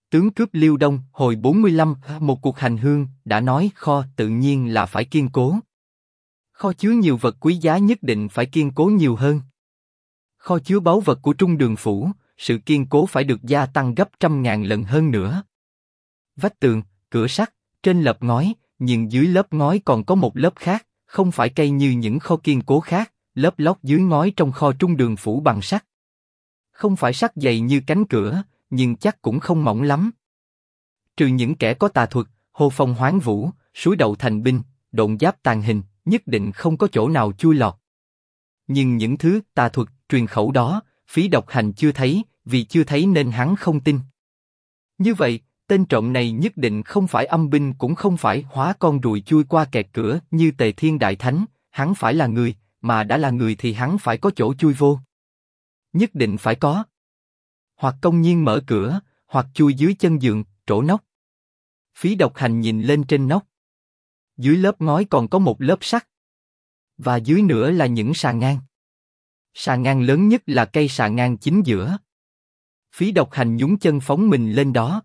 Tướng cướp Liêu Đông, hồi 45, một cuộc hành hương, đã nói kho tự nhiên là phải kiên cố. Kho chứa nhiều vật quý giá nhất định phải kiên cố nhiều hơn. Kho chứa báu vật của Trung Đường Phủ, sự kiên cố phải được gia tăng gấp trăm ngàn lần hơn nữa. Vách tường, cửa sắt, trên lớp ngói, nhưng dưới lớp ngói còn có một lớp khác, không phải cây như những kho kiên cố khác, lớp lót dưới ngói trong kho Trung Đường Phủ bằng sắt. Không phải sắt dày như cánh cửa, nhưng chắc cũng không mỏng lắm. Trừ những kẻ có tà thuật, hô phong hoán vũ, suối đậu thành binh, độn giáp tàn hình, nhất định không có chỗ nào chui lọt. Nhưng những thứ tà thuật, truyền khẩu đó, Phí Độc Hành chưa thấy, vì chưa thấy nên hắn không tin. Như vậy, tên trộm này nhất định không phải âm binh cũng không phải hóa con ruồi chui qua kẹt cửa như Tề Thiên Đại Thánh, hắn phải là người, mà đã là người thì hắn phải có chỗ chui vô. Nhất định phải có. Hoặc công nhiên mở cửa, hoặc chui dưới chân giường, trổ nóc. Phí Độc Hành nhìn lên trên nóc. Dưới lớp ngói còn có một lớp sắt. Và dưới nữa là những sàn ngang. Sàn ngang lớn nhất là cây sàn ngang chính giữa. Phí Độc Hành nhún chân phóng mình lên đó.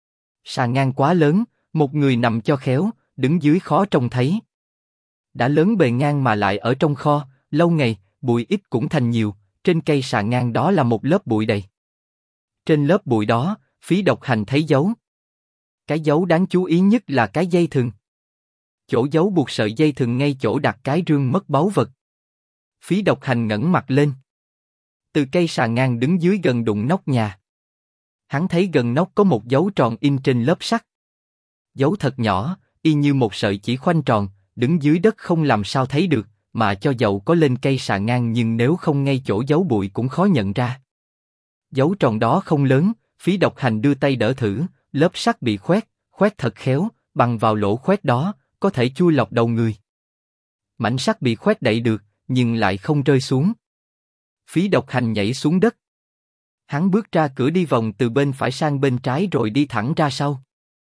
Sàn ngang quá lớn, một người nằm cho khéo, đứng dưới khó trông thấy. Đã lớn bề ngang mà lại ở trong kho, lâu ngày, bụi ít cũng thành nhiều, trên cây sàn ngang đó là một lớp bụi đầy. Trên lớp bụi đó, Phí Độc Hành thấy dấu. Cái dấu đáng chú ý nhất là cái dây thừng. Chỗ dấu buộc sợi dây thừng ngay chỗ đặt cái rương mất báu vật. Phí Độc Hành ngẩng mặt lên. Từ cây sàn ngang đứng dưới gần đụng nóc nhà. Hắn thấy gần nóc có một dấu tròn in trên lớp sắt. Dấu thật nhỏ, y như một sợi chỉ khoanh tròn, đứng dưới đất không làm sao thấy được, mà cho dầu có lên cây sàn ngang nhưng nếu không ngay chỗ dấu bụi cũng khó nhận ra. Dấu tròn đó không lớn, Phí Độc Hành đưa tay đỡ thử, lớp sắt bị khoét thật khéo, bằng vào lỗ khoét đó, có thể chui lọt đầu người. Mảnh sắt bị khoét đậy được, nhưng lại không rơi xuống. Phí Độc Hành nhảy xuống đất. Hắn bước ra cửa đi vòng từ bên phải sang bên trái rồi đi thẳng ra sau.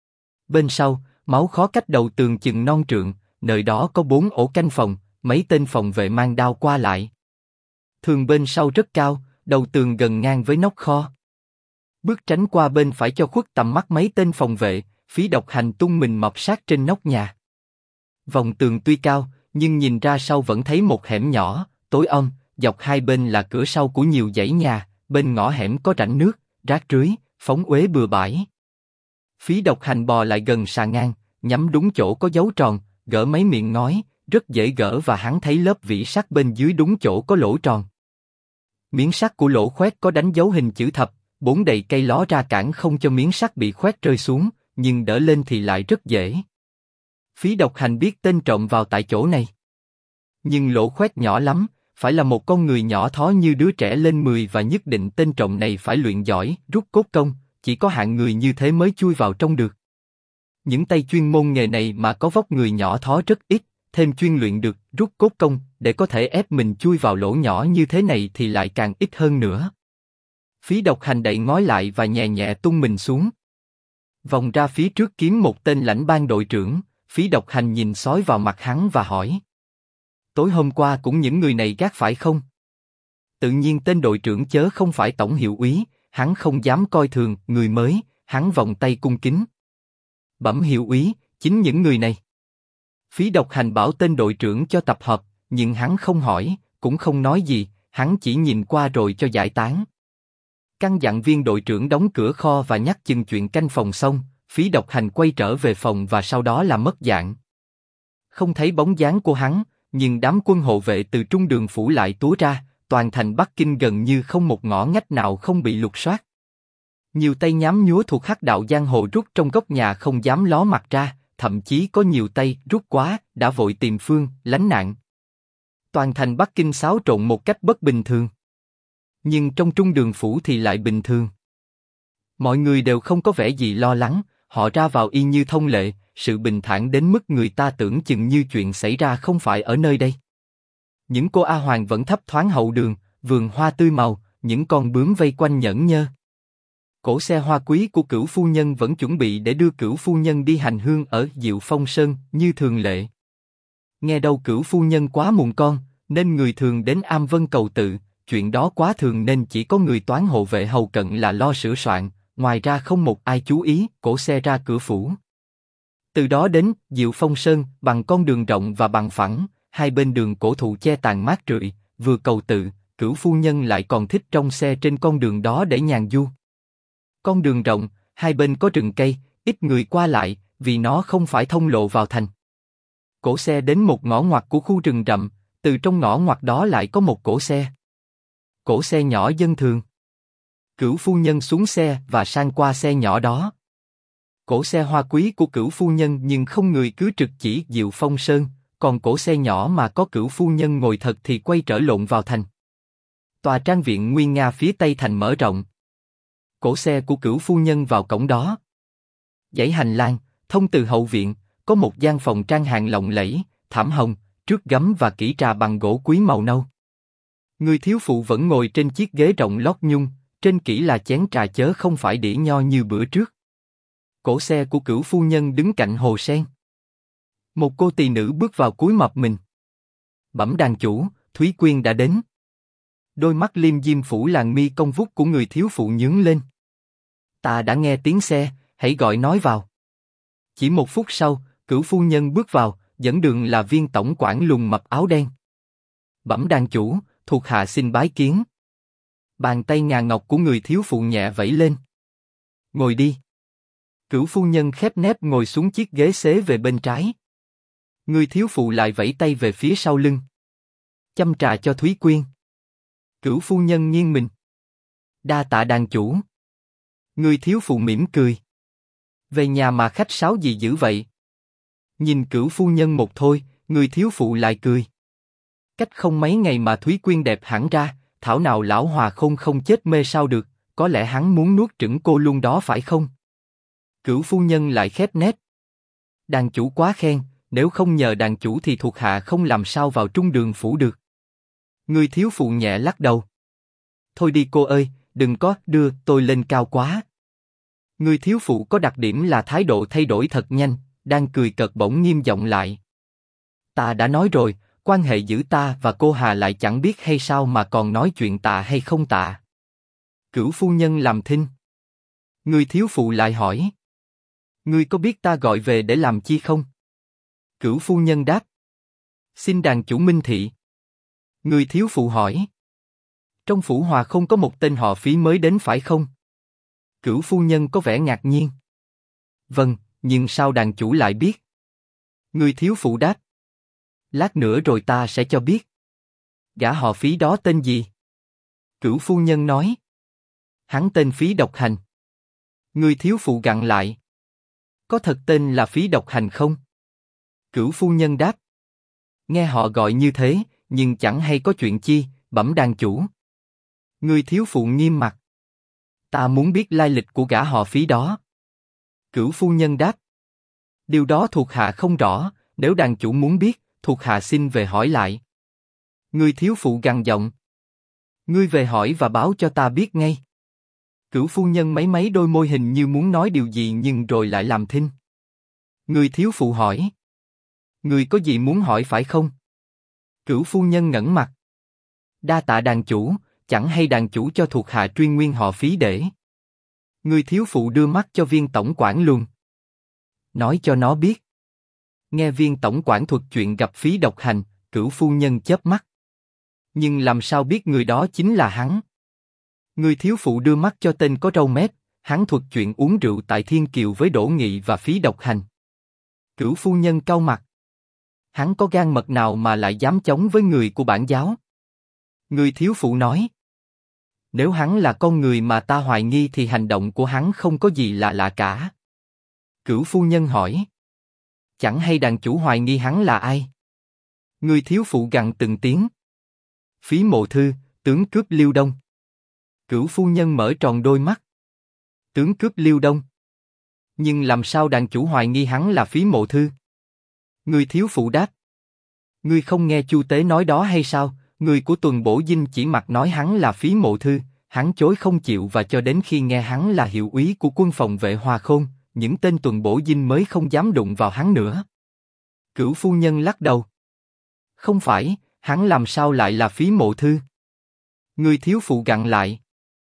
Bên sau, máu khó cách đầu tường chừng non trượng, nơi đó có 4 ổ canh phòng, mấy tên phòng vệ mang đao qua lại. Thường bên sau rất cao, đầu tường gần ngang với nóc kho. Bước tránh qua bên phải cho khuất tầm mắt mấy tên phòng vệ, Phí Độc Hành tung mình mọp sát trên nóc nhà. Vòng tường tuy cao, nhưng nhìn ra sau vẫn thấy một hẻm nhỏ, tối om, dọc hai bên là cửa sau của nhiều dãy nhà, bên ngõ hẻm có rãnh nước, rác rưới, phóng uế bừa bãi. Phí Độc Hành bò lại gần sàn ngang, nhắm đúng chỗ có dấu tròn, gỡ mấy miệng ngói, rất dễ gỡ và hắn thấy lớp vỉ sắt bên dưới đúng chỗ có lỗ tròn. Miếng sắt của lỗ khoét có đánh dấu hình chữ thập, 4 đầy cây ló ra cản không cho miếng sắt bị khoét rơi xuống, nhưng đỡ lên thì lại rất dễ. Phí Độc Hành biết tên trộm vào tại chỗ này. Nhưng lỗ khoét nhỏ lắm, phải là một con người nhỏ thó như đứa trẻ lên 10 và nhất định tên trộm này phải luyện giỏi, rút cốt công, chỉ có hạng người như thế mới chui vào trong được. Những tay chuyên môn nghề này mà có vóc người nhỏ thó rất ít, thêm chuyên luyện được rút cốt công để có thể ép mình chui vào lỗ nhỏ như thế này thì lại càng ít hơn nữa. Phí Độc Hành đậy ngói lại và nhẹ nhẹ tung mình xuống. Vòng ra phía trước kiếm một tên lãnh ban đội trưởng, Phí Độc Hành nhìn xói vào mặt hắn và hỏi. Tối hôm qua cũng những người này gác phải không? Tự nhiên tên đội trưởng chớ không phải tổng hiệu úy, hắn không dám coi thường người mới, hắn vòng tay cung kính. Bẩm hiệu úy, chính những người này. Phí Độc Hành bảo tên đội trưởng cho tập hợp, nhưng hắn không hỏi, cũng không nói gì, hắn chỉ nhìn qua rồi cho giải tán. Căn dặn viên đội trưởng đóng cửa kho và nhắc chừng chuyện canh phòng xong, Phí Độc Hành quay trở về phòng và sau đó là mất dạng. Không thấy bóng dáng của hắn, nhưng đám quân hộ vệ từ Trung Đường Phủ lại túa ra, toàn thành Bắc Kinh gần như không một ngõ ngách nào không bị lục soát. Nhiều tay nhám nhúa thuộc hắc đạo giang hồ rút trong góc nhà không dám ló mặt ra, thậm chí có nhiều tay rút quá đã vội tìm phương lánh nạn. Toàn thành Bắc Kinh xáo trộn một cách bất bình thường. Nhưng trong Trung Đường Phủ thì lại bình thường. Mọi người đều không có vẻ gì lo lắng, họ ra vào y như thông lệ, sự bình thản đến mức người ta tưởng chừng như chuyện xảy ra không phải ở nơi đây. Những cô A Hoàng vẫn thấp thoáng hậu đường, vườn hoa tươi màu, những con bướm vây quanh nhẫn nhơ. Cỗ xe hoa quý của Cửu phu nhân vẫn chuẩn bị để đưa Cửu phu nhân đi hành hương ở Diệu Phong Sơn như thường lệ. Nghe đâu Cửu phu nhân quá mùng con, nên người thường đến Am Vân cầu tự, chuyện đó quá thường nên chỉ có người toán hộ vệ hầu cận là lo sửa soạn, ngoài ra không một ai chú ý, cổ xe ra cửa phủ. Từ đó đến Diệu Phong Sơn bằng con đường rộng và bằng phẳng, hai bên đường cổ thụ che tàn mát rượi, vừa cầu tự, Cửu phu nhân lại còn thích trong xe trên con đường đó để nhàn du. Con đường rộng, hai bên có rừng cây, ít người qua lại, vì nó không phải thông lộ vào thành. Cổ xe đến một ngõ ngoặt của khu rừng rậm, từ trong ngõ ngoặt đó lại có một cổ xe. Cổ xe nhỏ dân thường. Cửu phu nhân xuống xe và sang qua xe nhỏ đó. Cổ xe hoa quý của Cửu phu nhân nhưng không người cứ trực chỉ Diệu Phong Sơn, còn cổ xe nhỏ mà có Cửu phu nhân ngồi thật thì quay trở lộn vào thành. Tòa trang viện nguy nga phía tây thành mở rộng. Cổ xe của Cửu phu nhân vào cổng đó. Dãy hành lang, thông từ hậu viện, có một gian phòng trang hoàng lộng lẫy, thảm hồng, trước gấm và kỹ trà bằng gỗ quý màu nâu. Người thiếu phụ vẫn ngồi trên chiếc ghế rộng lót nhung, trên kỹ là chén trà chớ không phải đĩa nho như bữa trước. Cổ xe của Cửu phu nhân đứng cạnh hồ sen. Một cô tỳ nữ bước vào cúi mập mình. Bẩm đàn chủ, Thúy Quyên đã đến. Đôi mắt liêm diêm phủ làn mi cong vút của người thiếu phụ nhướng lên. Ta đã nghe tiếng xe, hãy gọi nói vào. Chỉ một phút sau, Cửu phu nhân bước vào, dẫn đường là Viên tổng quản lùn mập áo đen. Bẩm đàn chủ, thuộc hạ xin bái kiến. Bàn tay ngà ngọc của người thiếu phụ nhẹ vẫy lên. Ngồi đi. Cửu phu nhân khép nép ngồi xuống chiếc ghế xế về bên trái. Người thiếu phụ lại vẫy tay về phía sau lưng. Châm trà cho Thúy Quyên. Cửu phu nhân nghiêng mình. Đa tạ đàn chủ. Người thiếu phụ mỉm cười. Về nhà mà khách sáo gì dữ vậy? Nhìn Cửu phu nhân một thôi, người thiếu phụ lại cười. Cách không mấy ngày mà Thúy Quyên đẹp hẳn ra, thảo nào lão Hòa Khôn không chết mê sao được, có lẽ hắn muốn nuốt chửng cô luôn đó phải không? Cửu phu nhân lại khép nét. Đàn chủ quá khen, nếu không nhờ đàn chủ thì thuộc hạ không làm sao vào Trung Đường phủ được. Người thiếu phụ nhẹ lắc đầu. Thôi đi cô ơi, đừng có đưa tôi lên cao quá. Người thiếu phụ có đặc điểm là thái độ thay đổi thật nhanh, đang cười cợt bỗng nghiêm giọng lại. Ta đã nói rồi, quan hệ giữa ta và cô Hà lại chẳng biết hay sao mà còn nói chuyện tạ hay không tạ. Cửu phu nhân làm thinh. Người thiếu phụ lại hỏi. Ngươi có biết ta gọi về để làm chi không? Cửu phu nhân đáp. Xin đàn chủ minh thị. Người thiếu phụ hỏi. Trong phủ Hòa không có một tên họ Phí mới đến phải không? Cửu phu nhân có vẻ ngạc nhiên. Vâng, nhưng sao đàn chủ lại biết? Người thiếu phụ đáp. Lát nữa rồi ta sẽ cho biết. Gã họ Phí đó tên gì? Cửu phu nhân nói. Hắn tên Phí Độc Hành. Người thiếu phụ gặn lại. Có thật tên là Phí Độc Hành không? Cửu phu nhân đáp. Nghe họ gọi như thế, nhưng chẳng hay có chuyện chi, bẩm đàn chủ. Người thiếu phụ nghiêm mặt. Ta muốn biết lai lịch của gã họ Phí đó. Cửu phu nhân đáp. Điều đó thuộc hạ không rõ, nếu đàn chủ muốn biết, thuộc hạ xin về hỏi lại. Người thiếu phụ gằn giọng. Ngươi về hỏi và báo cho ta biết ngay. Cửu phu nhân mấy đôi môi hình như muốn nói điều gì nhưng rồi lại làm thinh. Người thiếu phụ hỏi. Ngươi có gì muốn hỏi phải không? Cửu phu nhân ngẩng mặt. Đa tạ đàn chủ, chẳng hay đàn chủ cho thuộc hạ truy nguyên họ Phí để. Người thiếu phụ đưa mắt cho Viên tổng quản luôn. Nói cho nó biết. Nghe Viên tổng quản thuật chuyện gặp Phí Độc Hành, Cửu phu nhân chớp mắt. Nhưng làm sao biết người đó chính là hắn? Người thiếu phụ đưa mắt cho tên có râu mép, hắn thuật chuyện uống rượu tại Thiên Kiều với Đỗ Nghị và Phí Độc Hành. Cửu phu nhân cau mặt. Hắn có gan mật nào mà lại dám chống với người của bản giáo? Người thiếu phụ nói. Nếu hắn là con người mà ta hoài nghi thì hành động của hắn không có gì lạ lạ cả. Cửu phu nhân hỏi. Chẳng hay đàn chủ hoài nghi hắn là ai? Người thiếu phụ gằn từng tiếng. Phí Mộ Thư, tướng cướp Liêu Đông. Cửu phu nhân mở tròn đôi mắt. Tướng cướp Liêu Đông. Nhưng làm sao đàn chủ hoài nghi hắn là Phí Mộ Thư? Người thiếu phụ đáp. Ngươi không nghe Chu Tế nói đó hay sao? Người của Tuần Bổ Dinh chỉ mặc nói hắn là Phí Mộ Thư, hắn chối không chịu và cho đến khi nghe hắn là hiệu úy của quân phòng vệ Hòa Khôn, những tên Tuần Bổ Dinh mới không dám đụng vào hắn nữa. Cửu phu nhân lắc đầu. Không phải, hắn làm sao lại là Phí Mộ Thư? Người thiếu phụ gặn lại.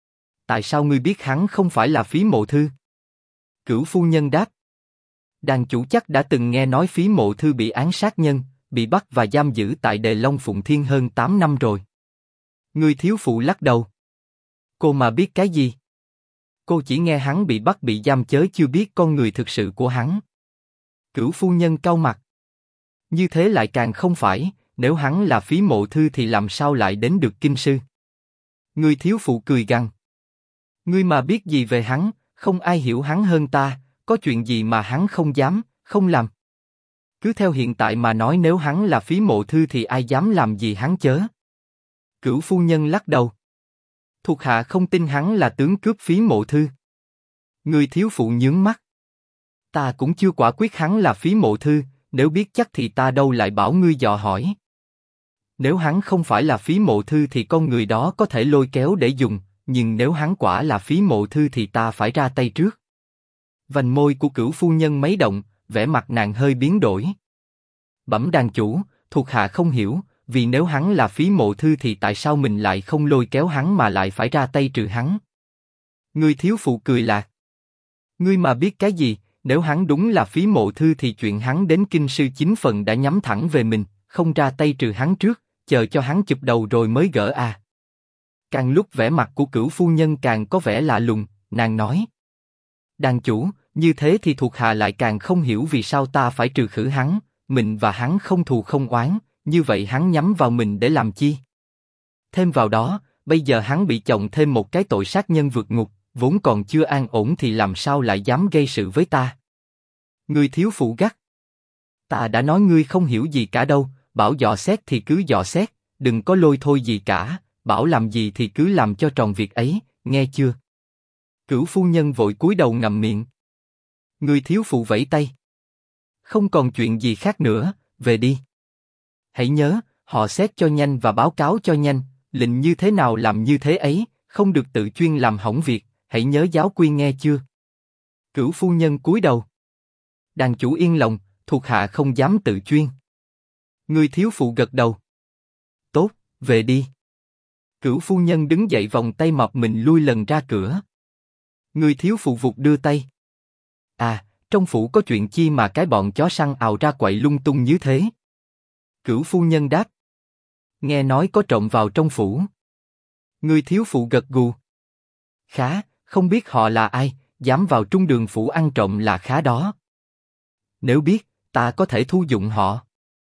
tại sao ngươi biết hắn không phải là Phí Mộ Thư? Cửu phu nhân đáp. Đàn chủ chắc đã từng nghe nói Phí Mộ Thư bị án sát nhân, bị bắt và giam giữ tại Đề Long Phụng Thiên hơn 8 năm rồi. Người thiếu phụ lắc đầu. Cô mà biết cái gì? Cô chỉ nghe hắn bị bắt bị giam chớ chưa biết con người thực sự của hắn. Cửu phu nhân cau mặt. Như thế lại càng không phải, nếu hắn là Phí Mộ Thư thì làm sao lại đến được kinh sư? Người thiếu phụ cười gằn. Ngươi mà biết gì về hắn, không ai hiểu hắn hơn ta, có chuyện gì mà hắn không dám, không làm. Cứ theo hiện tại mà nói nếu hắn là Phí Mộ Thư thì ai dám làm gì hắn chớ? Cửu phu nhân lắc đầu. Thuộc hạ không tin hắn là tướng cướp Phí Mộ Thư. Người thiếu phụ nhướng mắt. Ta cũng chưa quả quyết hắn là Phí Mộ Thư, nếu biết chắc thì ta đâu lại bảo ngươi dò hỏi. Nếu hắn không phải là Phí Mộ Thư thì con người đó có thể lôi kéo để dùng, nhưng nếu hắn quả là Phí Mộ Thư thì ta phải ra tay trước. Vành môi của cửu phu nhân mấy động, vẻ mặt nàng hơi biến đổi. Bẩm đàn chủ, thuộc hạ không hiểu, vì nếu hắn là Phí Mộ Thư thì tại sao mình lại không lôi kéo hắn mà lại phải ra tay trừ hắn? Người thiếu phụ cười lạc. Ngươi mà biết cái gì, nếu hắn đúng là Phí Mộ Thư thì chuyện hắn đến kinh sư 9 phần đã nhắm thẳng về mình, không ra tay trừ hắn trước, chờ cho hắn chụp đầu rồi mới gỡ à. Càng lúc vẻ mặt của cửu phu nhân càng có vẻ lạ lùng, nàng nói. Đàn chủ, như thế thì thuộc hạ lại càng không hiểu vì sao ta phải trừ khử hắn, mình và hắn không thù không oán, như vậy hắn nhắm vào mình để làm chi? Thêm vào đó, bây giờ hắn bị chồng thêm một cái tội sát nhân vượt ngục, vốn còn chưa an ổn thì làm sao lại dám gây sự với ta? Ngươi thiếu phụ gắt. Ta đã nói ngươi không hiểu gì cả đâu, bảo dò xét thì cứ dò xét, đừng có lôi thôi gì cả, bảo làm gì thì cứ làm cho tròn việc ấy, nghe chưa? Cửu phu nhân vội cúi đầu ngậm miệng. Người thiếu phụ vẫy tay. Không còn chuyện gì khác nữa, về đi. Hãy nhớ, họ xét cho nhanh và báo cáo cho nhanh, lệnh như thế nào làm như thế ấy, không được tự chuyên làm hỏng việc, hãy nhớ giáo quy nghe chưa? Cửu phu nhân cúi đầu. Đàn chủ yên lòng, thuộc hạ không dám tự chuyên. Người thiếu phụ gật đầu. Tốt, về đi. Cửu phu nhân đứng dậy vòng tay mập mình lui lần ra cửa. Người thiếu phụ vụt đưa tay. À, trong phủ có chuyện chi mà cái bọn chó săn ào ra quậy lung tung như thế? Cửu phu nhân đáp. Nghe nói có trộm vào trong phủ. Người thiếu phụ gật gù. Khá, không biết họ là ai, dám vào trung đường phủ ăn trộm là khá đó. Nếu biết, ta có thể thu dụng họ.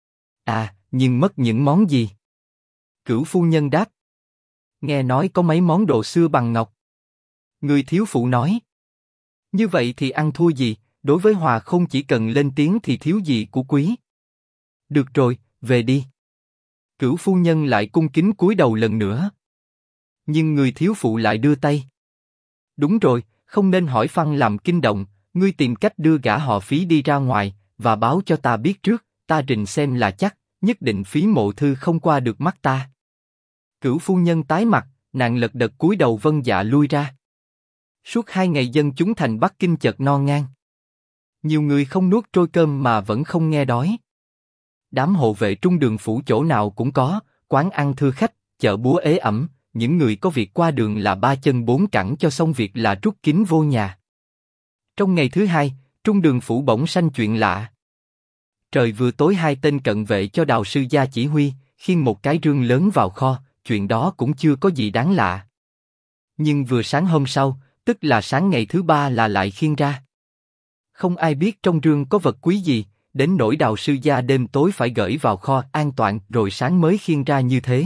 À, nhưng mất những món gì? Cửu phu nhân đáp. Nghe nói có mấy món đồ xưa bằng ngọc. Người thiếu phụ nói. Như vậy thì ăn thua gì, đối với Hòa Khôn chỉ cần lên tiếng thì thiếu gì của quý. Được rồi, về đi. Cửu phu nhân lại cung kính cúi đầu lần nữa. Nhưng người thiếu phụ lại đưa tay. Đúng rồi, không nên hỏi phăng làm kinh động, ngươi tìm cách đưa gã họ Phí đi ra ngoài, và báo cho ta biết trước, ta rình xem là chắc, nhất định Phí Mộ Thư không qua được mắt ta. Cửu phu nhân tái mặt, nàng lật đật cúi đầu vâng dạ lui ra. Suốt 2 ngày dân chúng thành Bắc Kinh chợt no ngang. Nhiều người không nuốt trôi cơm mà vẫn không nghe đói. Đám hộ vệ trung đường phủ chỗ nào cũng có, quán ăn thưa khách, chợ búa ế ẩm, những người có việc qua đường là 3 chân 4 cẳng cho xong việc là rút kín vô nhà. Trong ngày thứ 2, trung đường phủ bỗng sanh chuyện lạ. Trời vừa tối 2 tên cận vệ cho Đào sư gia chỉ huy, khiêng một cái rương lớn vào kho, chuyện đó cũng chưa có gì đáng lạ. Nhưng vừa sáng hôm sau, tức là sáng ngày thứ 3 là lại khiêng ra. Không ai biết trong rương có vật quý gì, đến nỗi Đào sư gia đêm tối phải gửi vào kho an toàn rồi sáng mới khiêng ra như thế.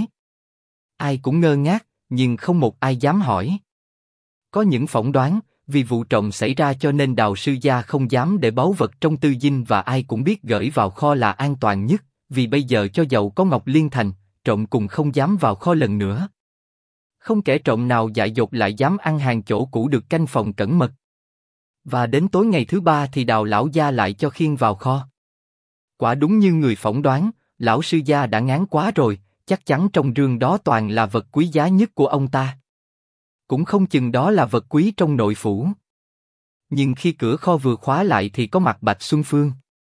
Ai cũng ngơ ngác, nhưng không một ai dám hỏi. Có những phỏng đoán, vì vụ trộm xảy ra cho nên Đào sư gia không dám để báu vật trong tư dinh và ai cũng biết gửi vào kho là an toàn nhất, vì bây giờ cho dầu có Ngọc Liên Thành, trộm cùng không dám vào kho lần nữa. Không kẻ trộm nào dại dột lại dám ăn hàng chỗ cũ được canh phòng cẩn mật. Và đến tối ngày thứ 3 thì Đào lão gia lại cho khiêng vào kho. Quả đúng như người phỏng đoán, lão sư gia đã ngán quá rồi, chắc chắn trong rương đó toàn là vật quý giá nhất của ông ta. Cũng không chừng đó là vật quý trong nội phủ. Nhưng khi cửa kho vừa khóa lại thì có mặt Bạch Xuân Phương.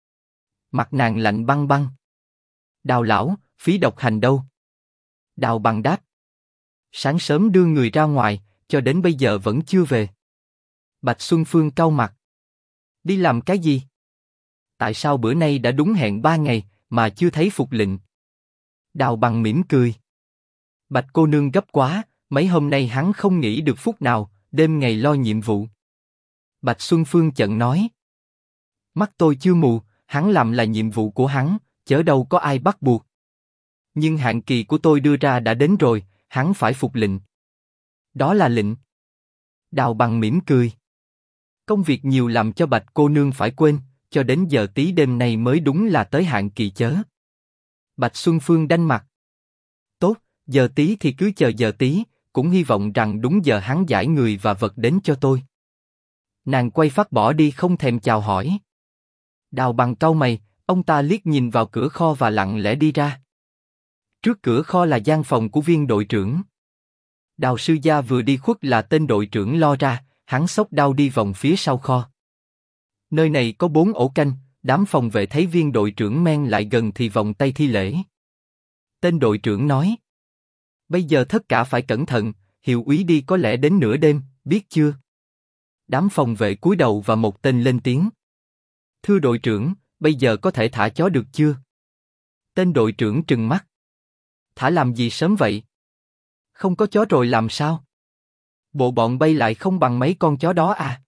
Mặt nàng lạnh băng băng. Đào lão, Phí Độc Hành đâu? Đào Bằng đáp. Sáng sớm đưa người ra ngoài, cho đến bây giờ vẫn chưa về. Bạch Xuân Phương cau mặt. Đi làm cái gì? Tại sao bữa nay đã đúng hẹn 3 ngày, mà chưa thấy phục lệnh? Đào Bằng mỉm cười. Bạch cô nương gấp quá, mấy hôm nay hắn không nghỉ được phút nào, đêm ngày lo nhiệm vụ. Bạch Xuân Phương chận nói. Mắt tôi chưa mù, hắn làm là nhiệm vụ của hắn, chớ đâu có ai bắt buộc. Nhưng hạn kỳ của tôi đưa ra đã đến rồi, hắn phải phục lệnh. Đó là lệnh. Đào Bằng mỉm cười. Công việc nhiều làm cho Bạch cô nương phải quên, cho đến giờ tí đêm nay mới đúng là tới hạn kỳ chớ. Bạch Xuân Phương đanh mặt. Tốt, giờ tí thì cứ chờ giờ tí, cũng hy vọng rằng đúng giờ hắn giải người và vật đến cho tôi. Nàng quay phát bỏ đi không thèm chào hỏi. Đào Bằng cau mày, ông ta liếc nhìn vào cửa kho và lặng lẽ đi ra. Trước cửa kho là gian phòng của viên đội trưởng. Đào sư gia vừa đi khuất là tên đội trưởng lo ra, hắn xốc đao đi vòng phía sau kho. Nơi này có 4 ổ canh, đám phòng vệ thấy viên đội trưởng men lại gần thì vòng tay thi lễ. Tên đội trưởng nói. Bây giờ tất cả phải cẩn thận, hiệu úy đi có lẽ đến nửa đêm, biết chưa? Đám phòng vệ cúi đầu và một tên lên tiếng. Thưa đội trưởng, bây giờ có thể thả chó được chưa? Tên đội trưởng trừng mắt. Thả làm gì sớm vậy? Không có chó rồi làm sao? Bộ bọn bay lại không bằng mấy con chó đó à?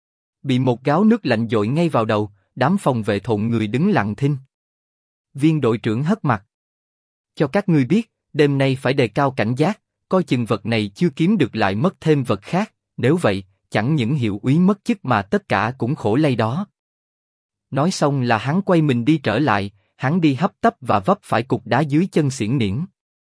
Bị một gáo nước lạnh dội ngay vào đầu, đám phòng vệ thộn người đứng lặng thinh. Viên đội trưởng hất mặt. Cho các ngươi biết, đêm nay phải đề cao cảnh giác, coi chừng vật này chưa kiếm được lại mất thêm vật khác, nếu vậy, chẳng những hiệu úy mất chức mà tất cả cũng khổ lây đó. Nói xong là hắn quay mình đi trở lại, hắn đi hấp tấp và vấp phải cục đá dưới chân xiển niễn.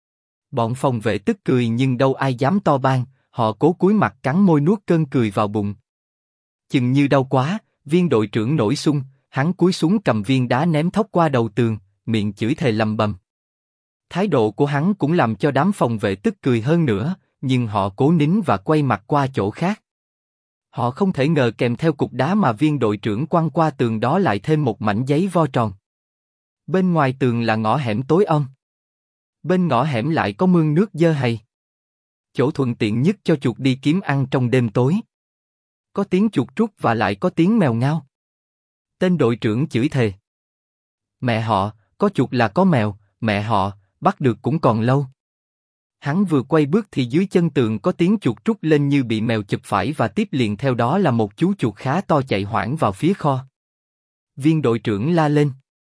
Bọn phòng vệ tức cười nhưng đâu ai dám to ban, họ cố cúi mặt cắn môi nuốt cơn cười vào bụng. Chừng như đau quá, viên đội trưởng nổi xung, hắn cúi xuống cầm viên đá ném thốc qua đầu tường, miệng chửi thề lầm bầm. Thái độ của hắn cũng làm cho đám phòng vệ tức cười hơn nữa, nhưng họ cố nín và quay mặt qua chỗ khác. Họ không thể ngờ kèm theo cục đá mà viên đội trưởng quăng qua tường đó lại thêm một mảnh giấy vo tròn. Bên ngoài tường là ngõ hẻm tối om. Bên ngõ hẻm lại có mương nước dơ hầy. Chỗ thuận tiện nhất cho chuột đi kiếm ăn trong đêm tối. Có tiếng chuột rút và lại có tiếng mèo ngao. Tên đội trưởng chửi thề. Mẹ họ, có chuột là có mèo, mẹ họ, bắt được cũng còn lâu. Hắn vừa quay bước thì dưới chân tường có tiếng chuột rút lên như bị mèo chụp phải và tiếp liền theo đó là một chú chuột khá to chạy hoảng vào phía kho. Viên đội trưởng la lên.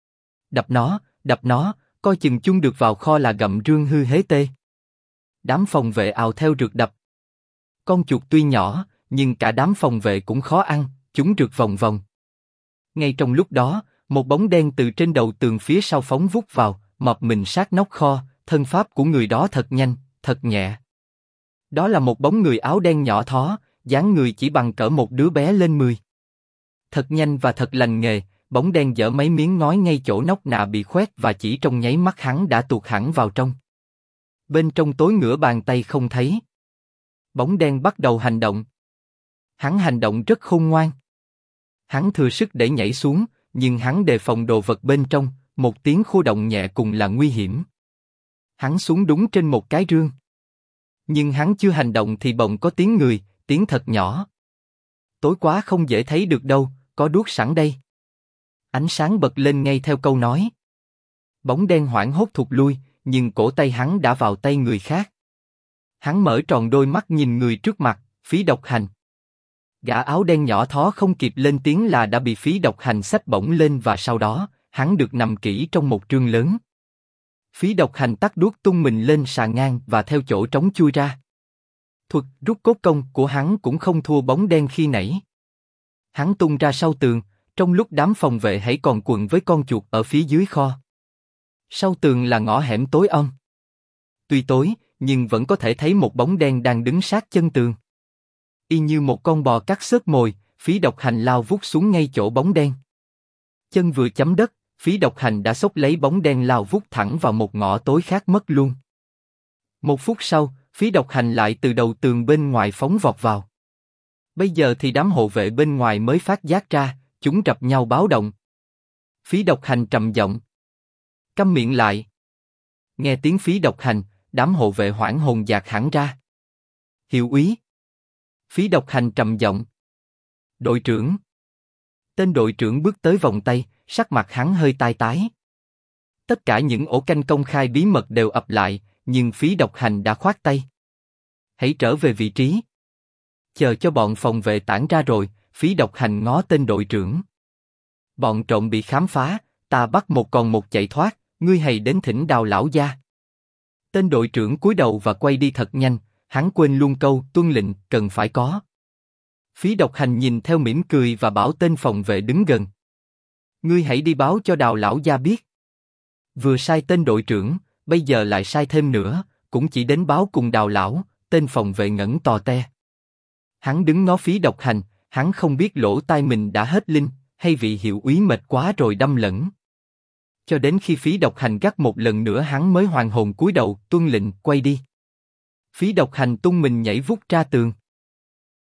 Đập nó, coi chừng chung được vào kho là gặm rương hư hế tê. Đám phòng vệ ào theo rượt đập. Con chuột tuy nhỏ, nhưng cả đám phòng vệ cũng khó ăn, chúng rượt vòng vòng. Ngay trong lúc đó, một bóng đen từ trên đầu tường phía sau phóng vút vào, mập mình sát nóc kho, thân pháp của người đó thật nhanh, thật nhẹ. Đó là một bóng người áo đen nhỏ thó, dáng người chỉ bằng cỡ một đứa bé lên 10. Thật nhanh và thật lành nghề, bóng đen giở mấy miếng ngói ngay chỗ nóc nạ bị khoét và chỉ trong nháy mắt hắn đã tuột hẳn vào trong. Bên trong tối ngửa bàn tay không thấy. Bóng đen bắt đầu hành động. Hắn hành động rất khôn ngoan. Hắn thừa sức để nhảy xuống, nhưng hắn đề phòng đồ vật bên trong, một tiếng khô động nhẹ cùng là nguy hiểm. Hắn xuống đúng trên một cái rương. Nhưng hắn chưa hành động thì bỗng có tiếng người, tiếng thật nhỏ. Tối quá không dễ thấy được đâu, có đuốc sẵn đây. Ánh sáng bật lên ngay theo câu nói. Bóng đen hoảng hốt thụt lui, nhưng cổ tay hắn đã vào tay người khác. Hắn mở tròn đôi mắt nhìn người trước mặt, Phí Độc Hành. Gã áo đen nhỏ thó không kịp lên tiếng là đã bị Phí Độc Hành xách bổng lên và sau đó, hắn được nằm kỹ trong một trương lớn. Phí Độc Hành tắt đuốc tung mình lên sàn ngang và theo chỗ trống chui ra. Thuật rút cốt công của hắn cũng không thua bóng đen khi nãy. Hắn tung ra sau tường, trong lúc đám phòng vệ hãy còn quần với con chuột ở phía dưới kho. Sau tường là ngõ hẻm tối om. Tuy tối, nhưng vẫn có thể thấy một bóng đen đang đứng sát chân tường. Y như một con bò cắt xớt mồi, Phí Độc Hành lao vút xuống ngay chỗ bóng đen. Chân vừa chấm đất, Phí Độc Hành đã xốc lấy bóng đen lao vút thẳng vào một ngõ tối khác mất luôn. Một phút sau, Phí Độc Hành lại từ đầu tường bên ngoài phóng vọt vào. Bây giờ thì đám hộ vệ bên ngoài mới phát giác ra, chúng rập nhau báo động. Phí Độc Hành trầm giọng. Câm miệng lại. Nghe tiếng Phí Độc Hành, đám hộ vệ hoảng hồn dạt hẳn ra. Hiệu úy. Phí Độc Hành trầm giọng. Đội trưởng. Tên đội trưởng bước tới vòng tay, sắc mặt hắn hơi tai tái. Tất cả những ổ canh công khai bí mật đều ập lại, nhưng Phí Độc Hành đã khoát tay. Hãy trở về vị trí. Chờ cho bọn phòng vệ tản ra rồi, Phí Độc Hành ngó tên đội trưởng. Bọn trộm bị khám phá, ta bắt một còn một chạy thoát, ngươi hãy đến thỉnh Đào lão gia. Tên đội trưởng cúi đầu và quay đi thật nhanh, hắn quên luôn câu tuân lệnh cần phải có. Phí Độc Hành nhìn theo mỉm cười và bảo tên phòng vệ đứng gần. Ngươi hãy đi báo cho Đào lão gia biết. Vừa sai tên đội trưởng, bây giờ lại sai thêm nữa, cũng chỉ đến báo cùng Đào lão. Tên phòng vệ ngẩn tò te. Hắn đứng ngó Phí Độc Hành, hắn không biết lỗ tai mình đã hết linh, hay vị hiệu úy mệt quá rồi đâm lẫn. Cho đến khi Phí Độc Hành gắt một lần nữa hắn mới hoàn hồn cúi đầu, tuân lệnh, quay đi. Phí Độc Hành tung mình nhảy vút ra tường.